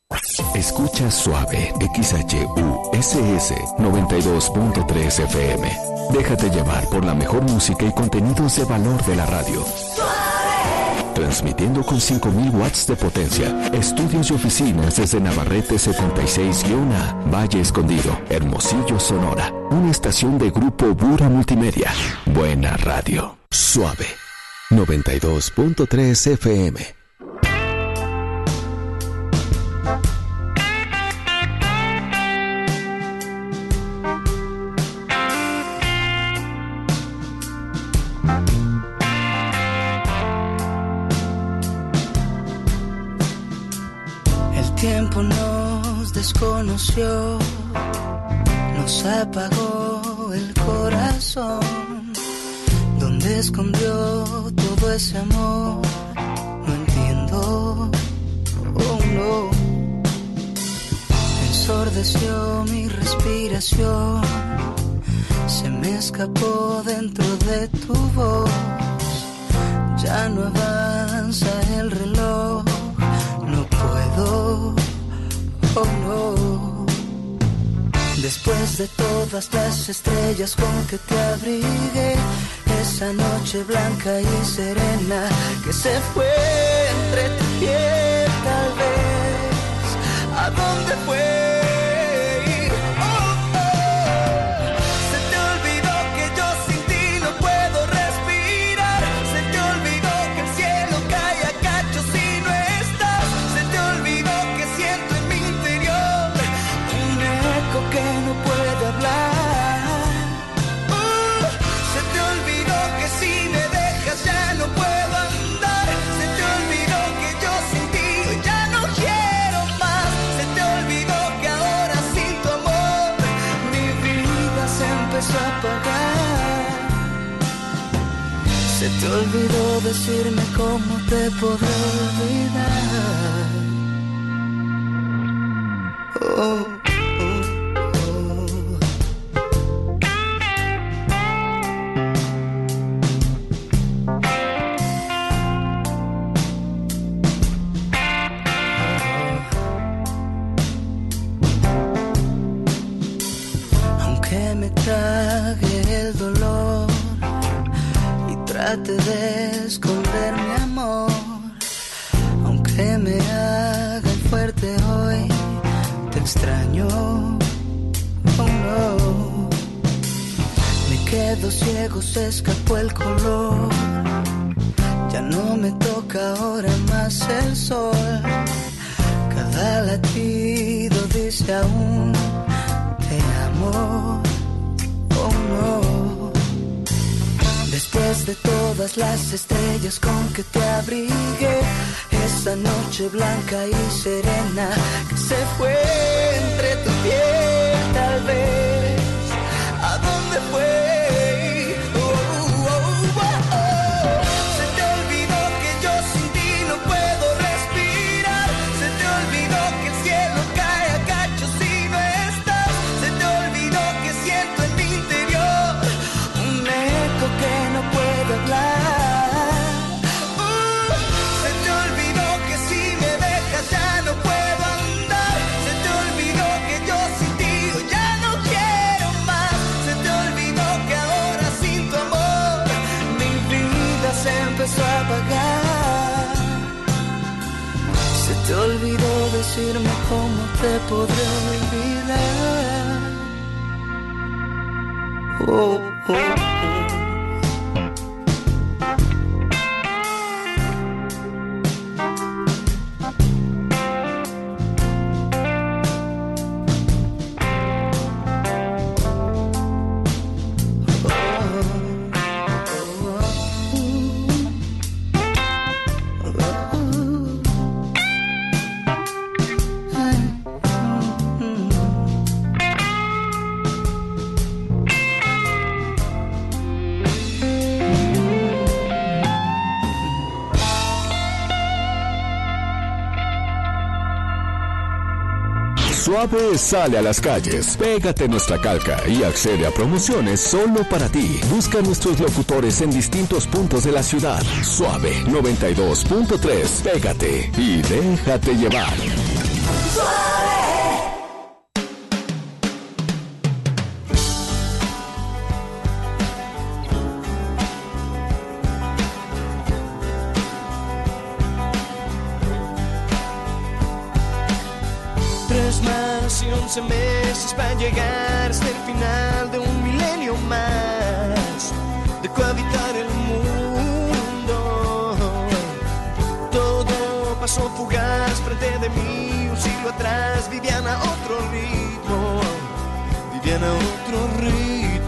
Escucha Suave, XHUSS 92.3 FM. Déjate llevar por la mejor música y contenidos de valor de la radio. Transmitiendo con 5.000 watts de potencia. Estudios y oficinas desde Navarrete 76-A, Valle Escondido, Hermosillo, Sonora. Una estación de Grupo Bura Multimedia. Buena radio. Suave. 92.3 FM. Nos desconoció, nos apagó el corazón. ¿Dónde escondió todo ese amor? No entiendo, oh no. Ensordeció mi respiración, se me escapó dentro de tu voz. Ya no avanza el reloj, no puedo, oh no. Después de todas las estrellas con que te abrigué, esa noche blanca y serena que se fue entre tu piel, tal vez, ¿a dónde fue? Se te olvidó decirme cómo te podré olvidar. Oh, aunque me trague el dolor y trate de esconder mi amor, aunque me haga fuerte hoy, te extraño, oh no. Me quedo ciego, se escapó el color, ya no me toca ahora más el sol. Cada latido dice aún te amo, oh no. Después de todas las estrellas con que te abrigué, esa noche blanca y serena que se fue entre tu piel, tal vez, ¿a dónde fue? Se te olvidó decirme cómo te podré olvidar. Oh, oh, oh. Suave sale a las calles. Pégate nuestra calca y accede a promociones solo para ti. Busca a nuestros locutores en distintos puntos de la ciudad. Suave 92.3. Pégate y déjate llevar. Más y 11 meses para llegar hasta el final de un milenio más de cohabitar el mundo. Todo pasó fugaz frente de mí, un siglo atrás vivían a otro ritmo, vivían a otro ritmo.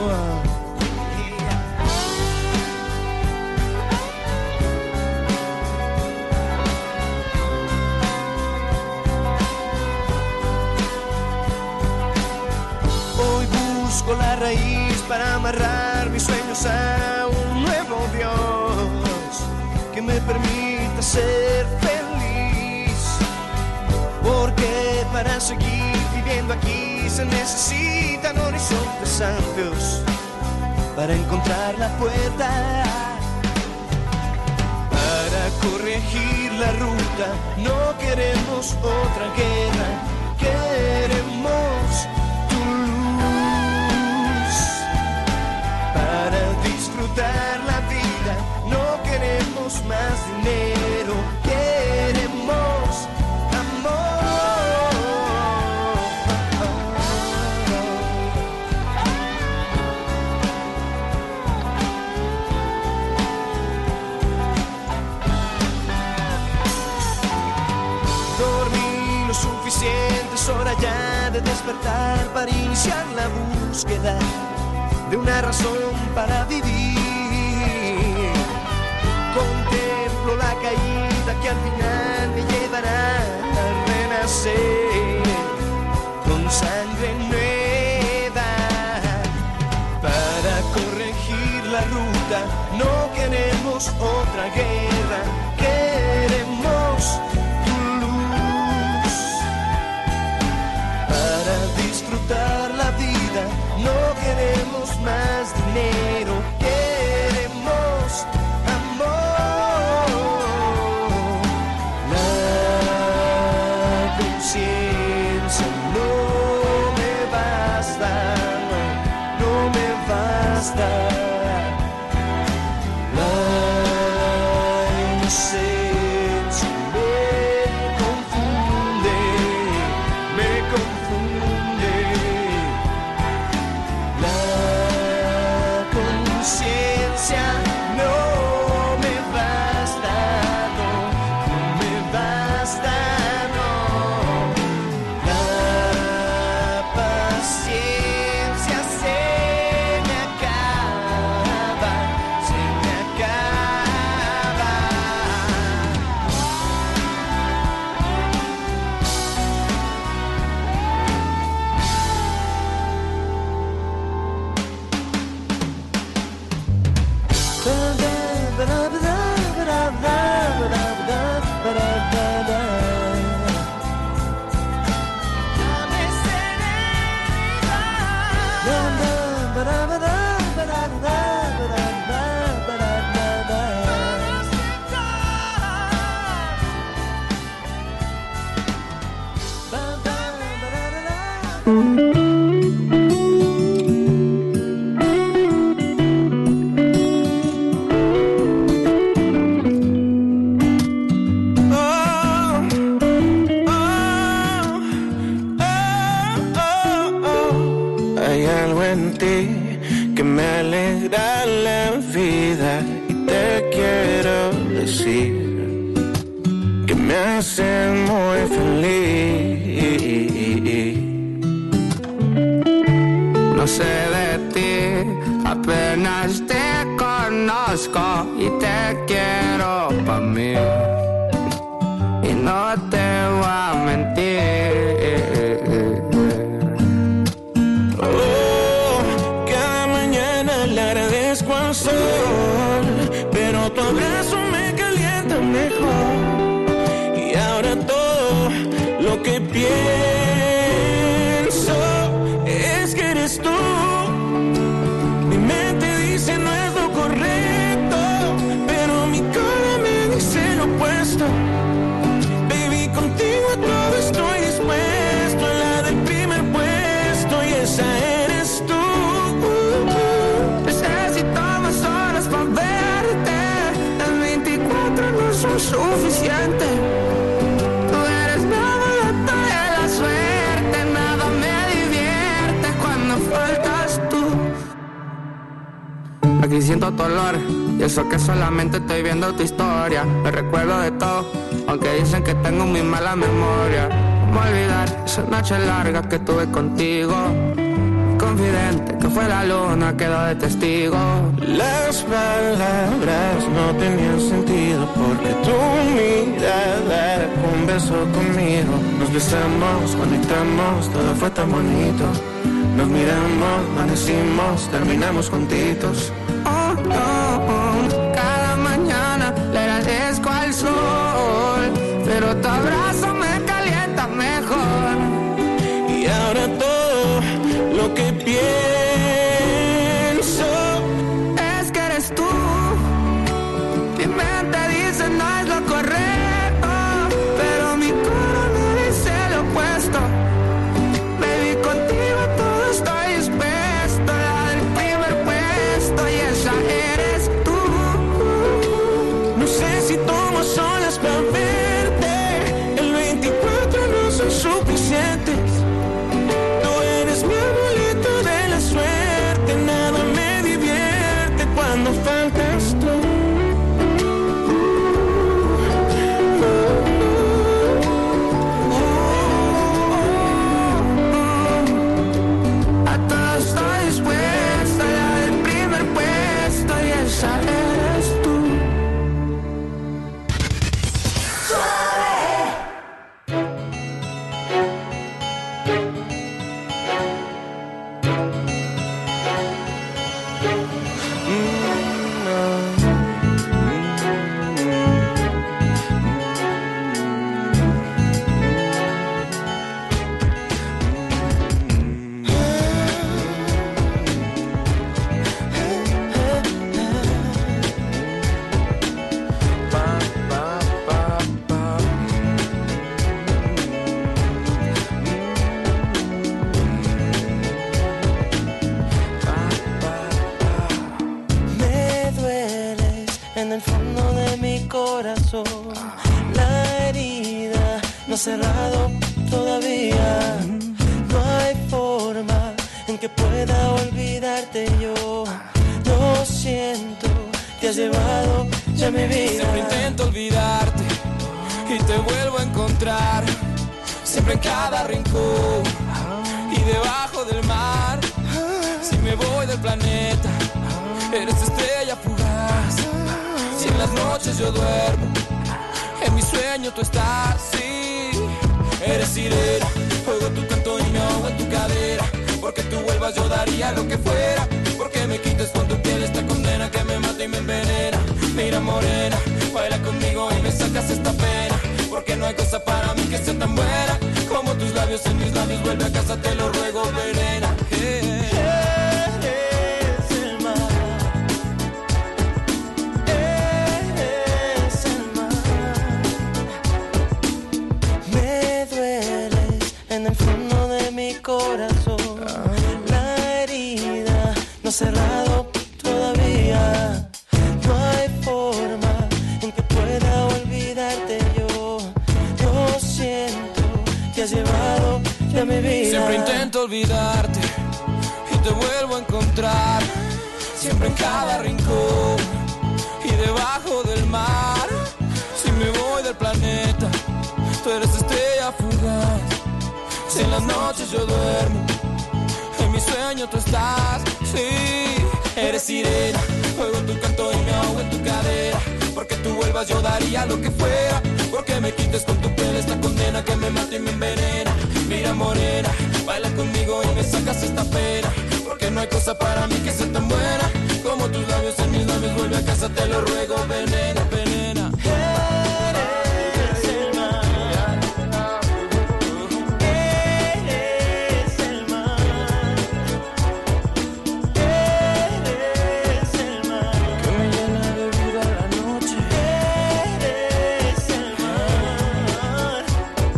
Busco la raíz para amarrar mis sueños a un nuevo Dios que me permita ser feliz, porque para seguir viviendo aquí se necesitan horizontes amplios para encontrar la puerta, para corregir la ruta. No queremos otra guerra, queremos para disfrutar la vida. No queremos más dinero, queremos amor. Dormí lo suficiente, es hora ya de despertar para iniciar la búsqueda de una razón para vivir. Contemplo la caída que al final me llevará a renacer con sangre nueva, para corregir la ruta. No queremos otra guerra, queremos tu luz para disfrutar la vida. No queremos más dinero, queremos amor. La conciencia no me basta, no me basta. La inocencia me confunde, me confunde. Conciencia no me basta, no me basta, no. La paciencia se me acaba, se me acaba. Hay algo en ti que me alegra la vida y te quiero decir que me hace muy feliz. No sé de ti, apenas te conozco y te quiero pa' mí. Y no te voy a mentir. Cada mañana le agradezco al sol, pero tu abrazo me calienta mejor. Y ahora todo lo que pienso es que eres tú. Mi mente dice no es lo correcto, pero mi cara me dice lo opuesto. Baby, contigo todo estoy siento tu olor, y eso que solamente estoy viendo tu historia. Me recuerdo de todo, aunque dicen que tengo muy mala memoria. ¿Cómo olvidar esa noche larga que tuve contigo? Confidente que fue la luna, quedó de testigo. Las palabras no tenían sentido porque tu mirada conversó conmigo. Nos besamos, conectamos, todo fue tan bonito. Nos miramos, amanecimos, terminamos juntitos. Oh, oh, oh. Cada mañana le agradezco al sol, pero tu abrazo me calienta mejor. Y ahora todo lo que pienso es que eres tú. Mi mente dice no es lo correcto, pero mi corazón me dice lo opuesto. Baby, contigo todo estoy dispuesto. La del primer puesto y esa eres tú. No sé si tomo solas para verte. El 24 no son suficientes. Tú eres mi amuleto de la suerte. Nada me divierte cuando faltas tú. A todo estoy dispuesta. La del primer puesto y esa eres tú. Me dueles en el fondo de mi corazón. La herida no ha cerrado todavía. No hay forma en que pueda olvidarte yo. Lo siento, te has llevado ya mi vida. Siempre intento olvidarte y te vuelvo a encontrar. Siempre en cada rincón y debajo del mar. Si me voy del planeta, eres estrella fugaz. Si en las noches yo duermo, en mi sueño tú estás. Sí, eres sirena, oigo tu canto y me ahogo en tu cadera. Porque tú vuelvas yo daría lo que fuera. Porque me quites con tu piel esta condena que me mata y me envenena. Mira morena, baila conmigo y me sacas esta pena. Porque no hay cosa para mí que sea tan buena como tus labios en mis labios. Vuelve a casa, te lo ruego, venena. Eres el mar. Eres el mar. Me dueles en el fondo de mi corazón. La herida no ha cerrado todavía. No hay forma en que pueda olvidarte yo. Lo siento, te has llevado ya mi vida. Siempre intento olvidarte y te vuelvo a encontrar. Siempre en cada rincón y debajo del mar. Si me voy del planeta, tú eres estrella fugaz. Si en las noches yo duermo, en mi sueño tú estás. Sí, eres sirena, oigo tu canto y me ahogo en tu cadera. Porque tú vuelvas yo daría lo que fuera. Porque me quites con tu piel esta condena que me mata y me envenena. Mira morena, baila conmigo y me sacas esta pena. Porque no hay cosa para mí que sea tan buena como tus labios en mis labios. Vuelve a casa, te lo ruego, venena, venena. Eres el mar. Eres el mar. Eres el mar. Que me llena de vida la noche. Eres el mar.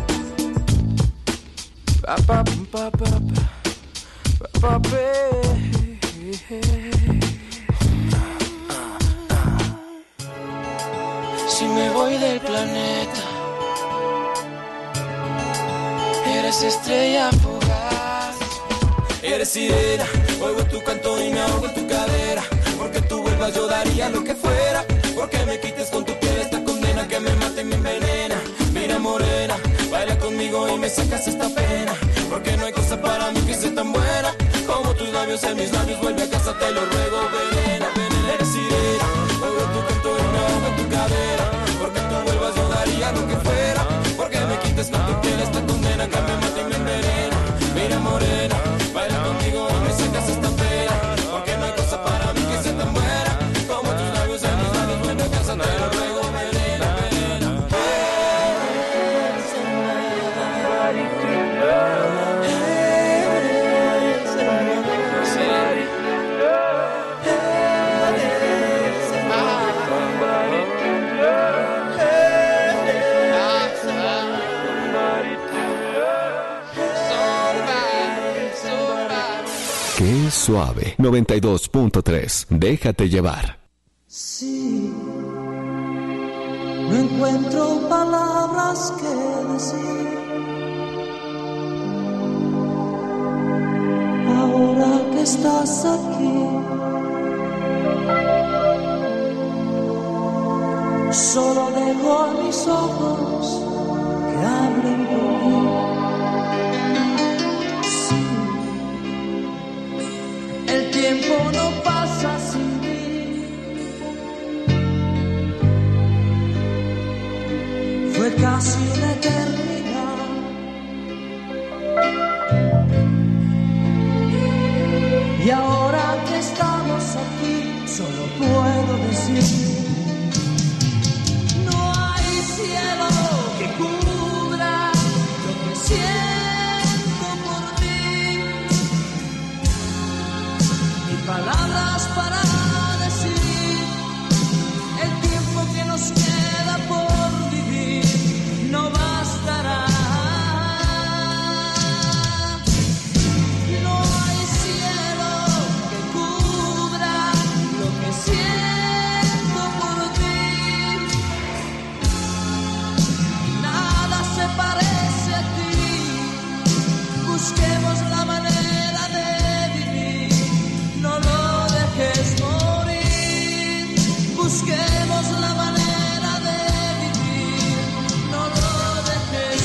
Pa, pa, pa, pa, pa, pa, pa, Si me voy del planeta, eres estrella fugaz. Eres sirena, oigo tu canto y me ahogo en tu cadera. Porque tú vuelvas vuelvas yo daría lo que fuera, porque me quites con tu piel esta condena que me mata y me envenena. Mira morena, baila conmigo y me sacas esta pena, porque no hay cosa para mí que sea tan buena como tus labios en mis labios. Vuelve a casa, te lo ruego, venena, venena, eres sirena. Oigo tu canto y me ahogo en tu cadera, porque tú vuelvas yo daría lo que fuera, porque me quites con tu piel esta condena que me mata y me envenena. Mira morena, baila conmigo y me sacas esta pena, porque no hay cosa para mí que sea tan buena como tus labios en mis labios. Vuelve a casa, te lo ruego, venena, venena. Qué suave. 92.3. Déjate llevar. Sí, no encuentro palabras que decir. Ahora que estás aquí, solo dejo a mis ojos que hablen por mí. Sí, el tiempo no pasa sin mí. Fue casi una eternidad. Y ahora que estamos aquí, solo puedo decir: no hay cielo que cubra lo que siento por ti, ni palabras para decir el tiempo que nos queda por vivir. No bastará. No hay cielo que cubra lo que siento por ti. Nada se parece a ti. Busquemos la manera de vivir. No lo dejes morir. Busquemos la manera de vivir. No lo dejes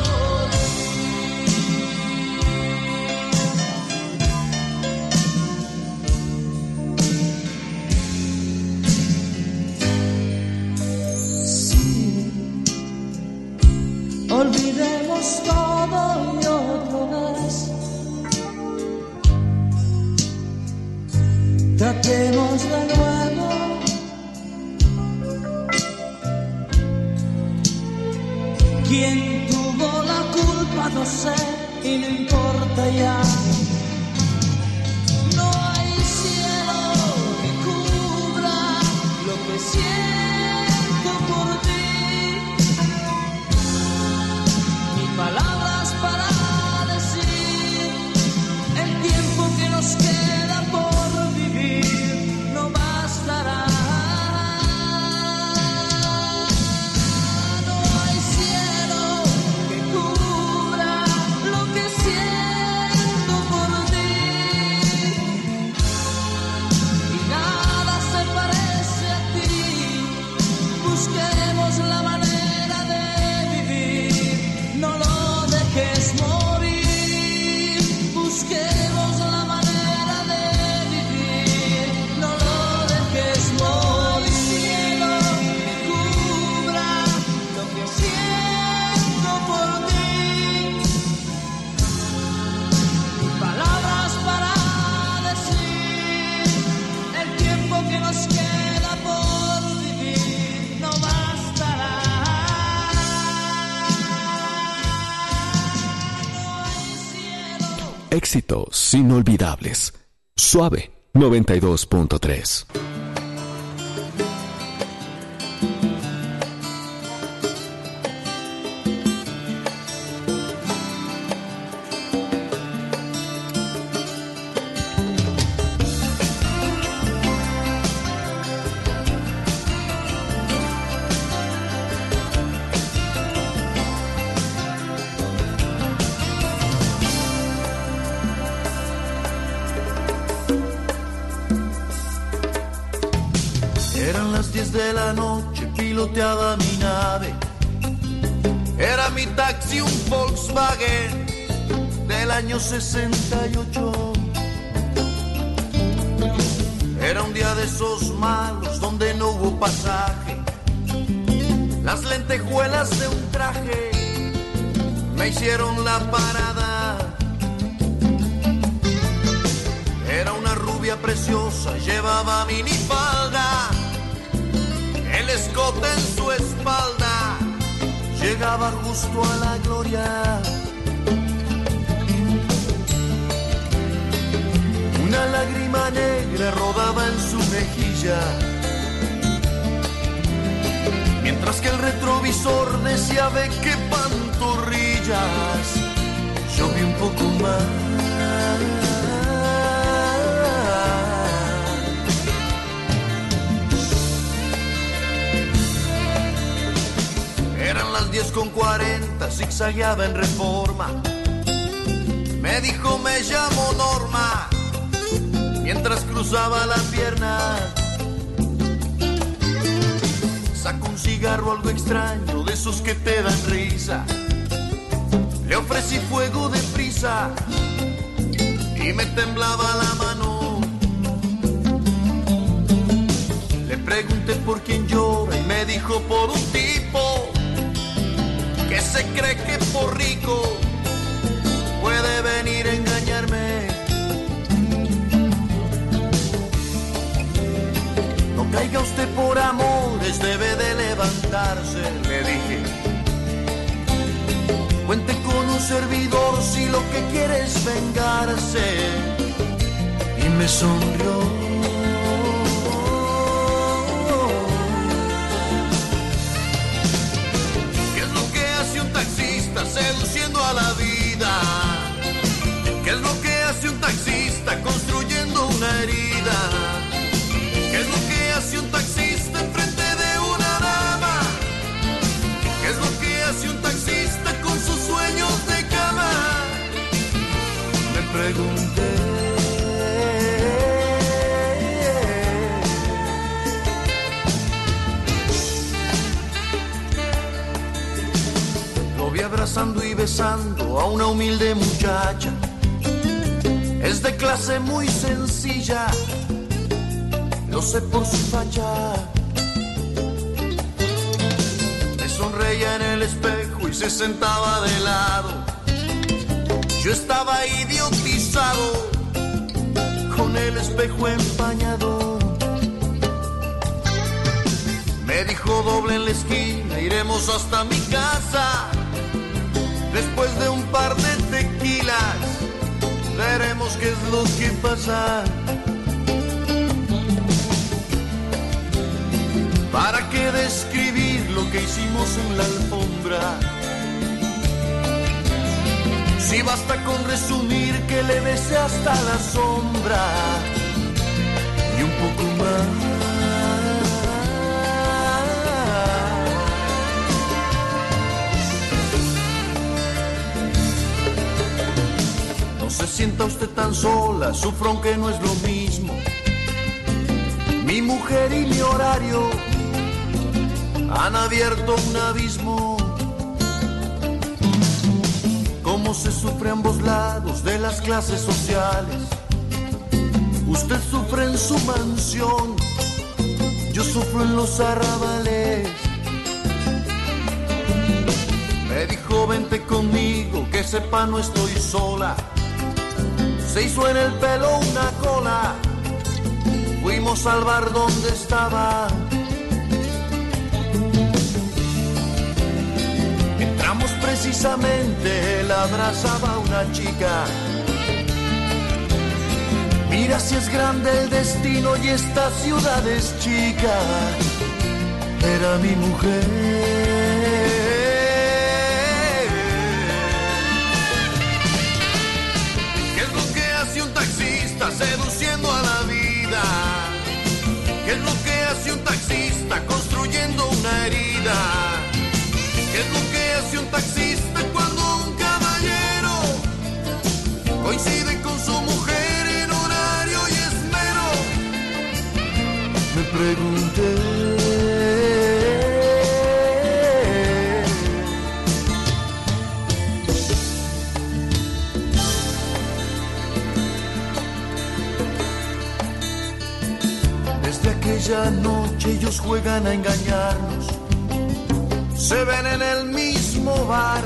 morir. Sí, olvidemos todo y otra vez tratemos de nuevo. Quien tuvo la culpa no sé y no importa ya. No hay cielo que cubra lo que siento por ti, ni palabras para decir el tiempo que nos queda por vivir. No bastará. No hay cielo que cubra lo que siento por ti, y nada se parece a ti. Busquemos la manera de vivir. No lo dejes morir. Busquemos la manera de vivir. No lo dejes morir. Cielo que cubra lo que siento por ti, y palabras para decir el tiempo que nos queda por vivir. No bastará. No hay cielo. Éxitos inolvidables. Suave. 92.3. de la noche piloteaba mi nave. Era mi taxi un Volkswagen del año 68. Era un día de esos malos donde no hubo pasaje. Las lentejuelas de un traje me hicieron la parada. Era una rubia preciosa, llevaba minifalda, el escote en su espalda llegaba justo a la gloria. Una lágrima negra rodaba en su mejilla, mientras que el retrovisor decía ve qué pantorrillas. Yo vi un poco más. Eran las 10:40, zigzagueaba en Reforma. Me dijo me llamo Norma, mientras cruzaba la pierna. Sacó un cigarro algo extraño, de esos que te dan risa. Le ofrecí fuego de prisa y me temblaba la mano. Le pregunté por quién llora y me dijo por un tipo que se cree que por rico puede venir a engañarme. No caiga usted por amores, debe de levantarse, le dije. Cuente con un servidor si lo que quiere es vengarse. Y me sonrió. ¿Qué es lo que hace un taxista seduciendo a la vida? ¿Qué es lo que hace un taxista construyendo una herida? ¿Qué es lo que hace un taxista enfrente de una dama? ¿Qué es lo que hace un taxista con sus sueños de cama? Me pregunté. Lo vi abrazando y besando a una humilde muchacha. Es de clase muy sencilla, lo sé por su facha. Me sonreía en el espejo y se sentaba de lado. Yo estaba idiotizado con el espejo empañado. Me dijo doble en la esquina, iremos hasta mi casa. Después de un par de tequilas veremos qué es lo que pasa. ¿Para qué describir lo que hicimos en la alfombra? Si basta con resumir que le besé hasta la sombra y un poco más. No se sienta usted tan sola, sufro aunque no es lo mismo. Mi mujer y mi horario han abierto un abismo. Cómo se sufre a ambos lados de las clases sociales. Usted sufre en su mansión, yo sufro en los arrabales. Me dijo vente conmigo, que sepa no estoy sola. Se hizo en el pelo una cola, fuimos al bar donde estaba. Entramos precisamente, él abrazaba a una chica. Mira si es grande el destino y esta ciudad es chica. Era mi mujer. Un taxista seduciendo a la vida. ¿Qué es lo que hace un taxista construyendo una herida? ¿Qué es lo que hace un taxista cuando un caballero coincide con su mujer en horario y esmero? Me pregunté. aquella noche ellos juegan a engañarnos. Se ven en el mismo bar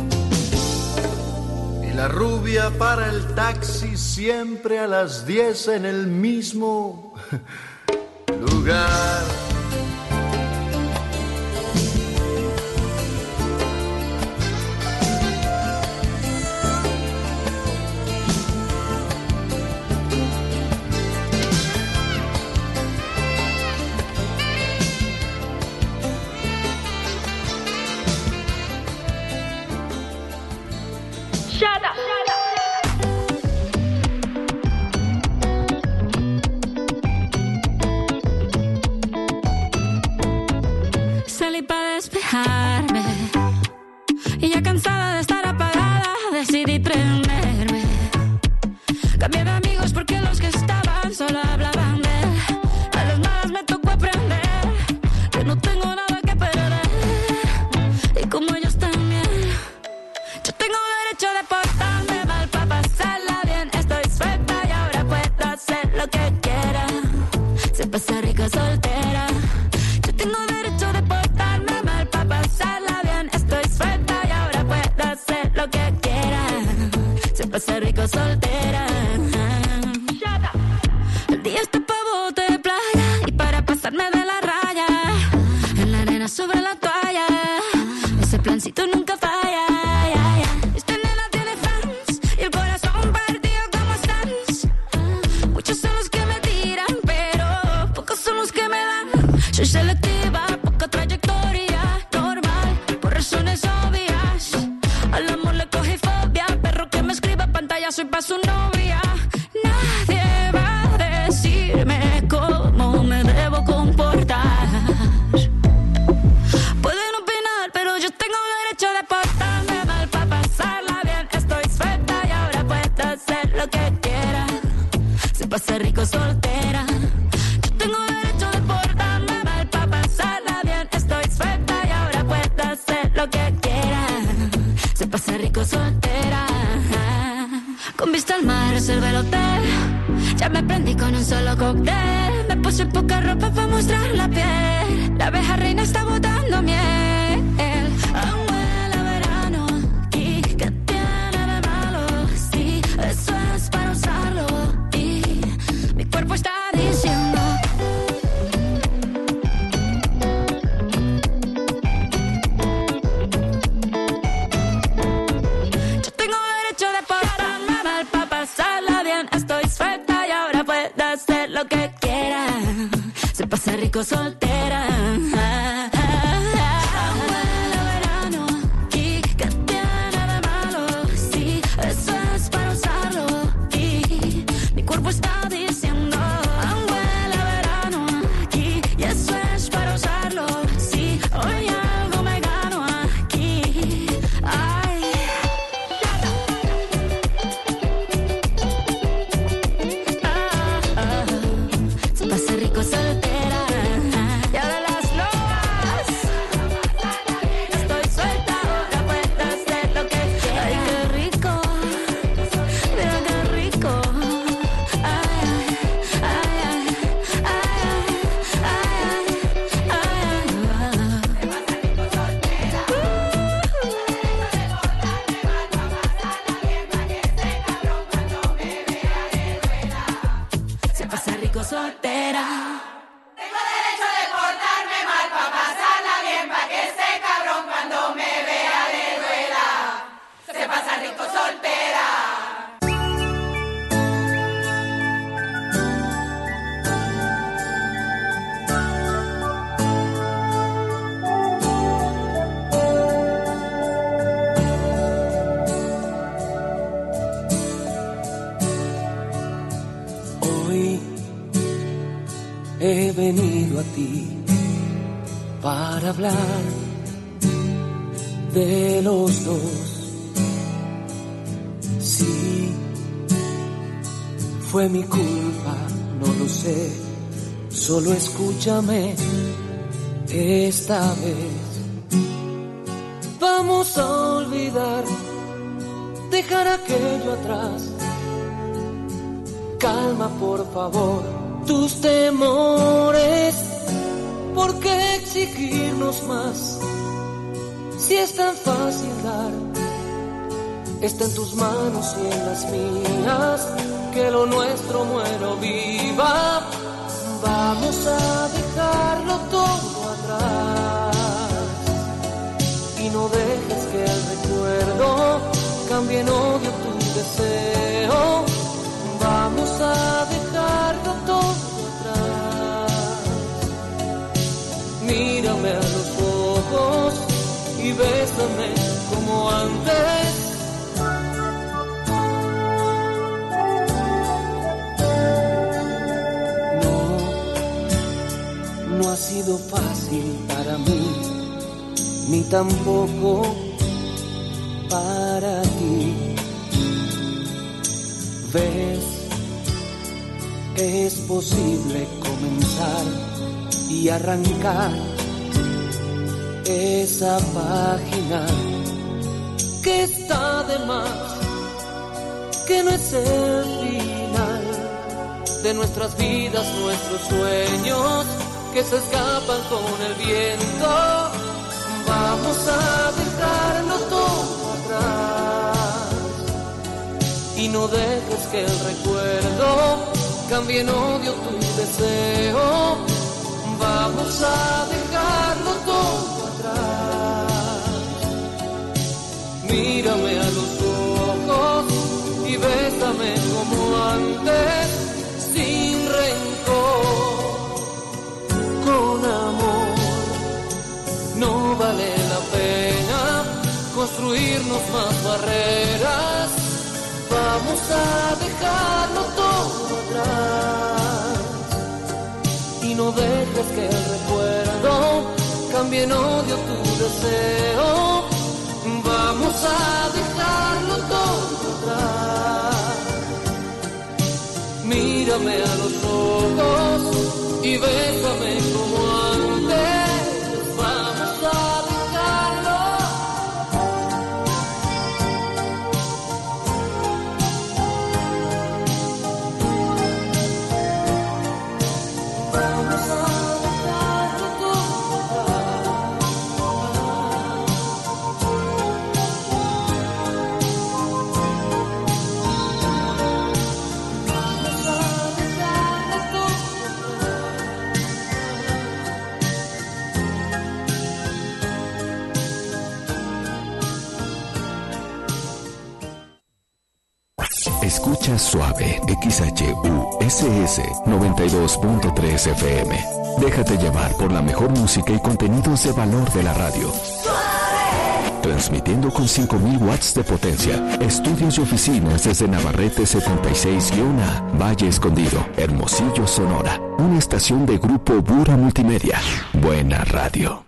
y la rubia para el taxi siempre a las 10 en el mismo lugar. Salí para despejarme y ya cansada de estar apagada decidí prenderme. Cambié de amigos porque los que estaban solo hablaban de él. A las malas me tocó aprender que no tengo nada que perder. Y como ellos también, yo tengo derecho de portarme mal para pasarla bien. Estoy suelta y ahora puedo hacer lo que quiera. Se pasa rico soltera. Yo tengo derecho de portarme mal para pasarla bien. Estoy suelta y ahora puedo hacer lo que quiera. Se pasa rico soltera. El día está pa' bote de playa y para pasarme de la raya. En la arena sobre la toalla. Ese plancito nunca falla. Esta nena tiene fans y el corazón partido como Stans. Muchos son los que me tiran, pero pocos son los que me dan. Soy selectiva, poca trayectoria, normal, por razones obvias. Al amor le cogí fobia, perro que me escriba pantalla, soy pa' su novia. Nadie va a decirme cómo me debo comportar. Pueden opinar, pero yo tengo derecho de portarme mal para pasarla bien. Estoy suelta y ahora puedo hacer lo que quiera. Se pasa rico soltera. Yo tengo derecho de portarme mal para pasarla bien. Estoy suelta y ahora puedo hacer lo que quiera. Se pasa rico soltera. Con vista al mar reservé el hotel. Ya me prendí con un solo cóctel. Me puse poca ropa para mostrar la piel. La abeja reina está botando miel. Aún huele a verano. ¿Y qué tiene de malo? Sí, eso es para usarlo. Y mi cuerpo está diciendo yo tengo derecho de portarme mal para pasarla bien. Estoy suelta y ahora puedo hacer lo que quiera. Se pasa rico soltera. Aún huele a verano. ¿Y qué tiene de malo? Sí, eso es para usarlo. Y mi cuerpo está diciendo aún huele a verano aquí. Y eso es para usarlo. Sí, hoy algo me gano aquí. Ay. Se pasa rico soltera. Y ahora las loas. Estoy suelta, ahora puedo hacer lo que quiera. Ay, qué rico. Mira qué rico. Ay, ay, ay, ay, ay, se pasa rico soltera. Tengo derecho de portarme mal pa' pasarla bien, pa' que ese cabrón cuando me vea le duela. Se pasa rico soltera. Hoy he venido a ti para hablar de los dos. Sí, fue mi culpa, no lo sé, solo escúchame esta vez. Vamos a olvidar, dejar aquello atrás. Calma, por favor, tus temores. ¿Por qué exigirnos más? Si es tan fácil dar, está en tus manos y en las mías, que lo nuestro muera o viva. Vamos a dejarlo todo atrás y no dejes que el recuerdo cambie en odio tu deseo. Vamos a dejarlo todo atrás. Mírame a los ojos y bésame como antes. No ha sido fácil para mí, ni tampoco para ti. Ves, es posible comenzar y arrancar esa página que está de más, que no es el final de nuestras vidas, nuestros sueños que se escapan con el viento. Vamos a dejarlo todo atrás y no dejes que el recuerdo cambie en odio tu deseo. Vamos a dejarlo todo atrás. Mírame a los ojos y bésame como antes, sin rencor, con amor. No vale la pena construirnos más barreras. Vamos a dejarlo todo atrás y no dejes que el recuerdo cambie en odio tu deseo. Vamos a dejarlo todo atrás. Mírame a los ojos y bésame como antes. Vamos a dejarlo. Vamos a dejarlo todo atrás. Vamos a dejarlo todo Escucha Suave, XHUSS 92.3 FM. Déjate llevar por la mejor música y contenidos de valor de la radio. Transmitiendo con 5.000 watts de potencia. Estudios y oficinas desde Navarrete 76-A, Valle Escondido, Hermosillo, Sonora. Una estación de Grupo Bura Multimedia. Buena radio.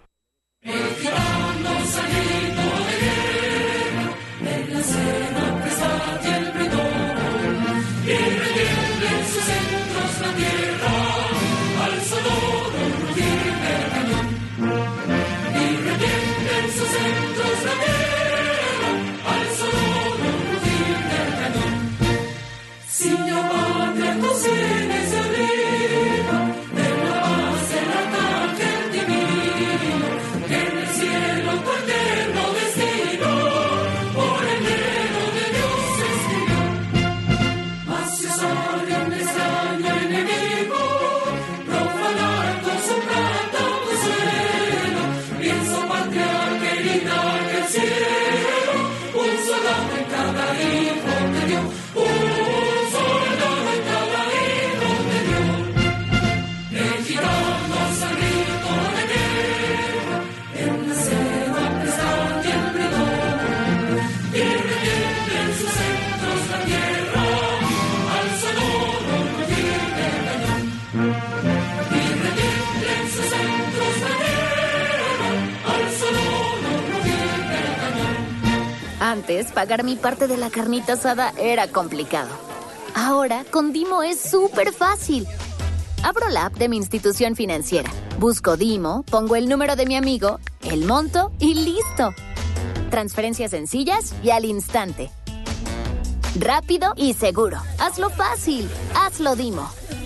Antes, pagar mi parte de la carnita asada era complicado. Ahora, con Dimo es súper fácil. Abro la app de mi institución financiera, busco Dimo, pongo el número de mi amigo, el monto y ¡listo! Transferencias sencillas y al instante. Rápido y seguro. Hazlo fácil. Hazlo Dimo.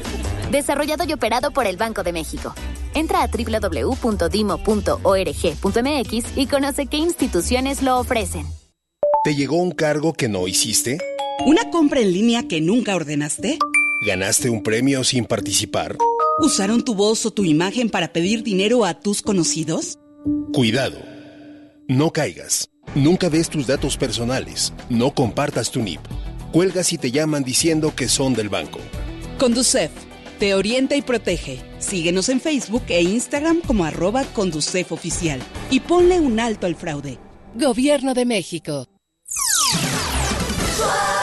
Desarrollado y operado por el Banco de México. Entra a www.dimo.org.mx y conoce qué instituciones lo ofrecen. ¿Te llegó un cargo que no hiciste? ¿Una compra en línea que nunca ordenaste? ¿Ganaste un premio sin participar? ¿Usaron tu voz o tu imagen para pedir dinero a tus conocidos? Cuidado. No caigas. Nunca des tus datos personales. No compartas tu NIP. Cuelga si te llaman diciendo que son del banco. Conducef. Te orienta y protege. Síguenos en Facebook e Instagram como @ConducefOficial. Y ponle un alto al fraude. Gobierno de México.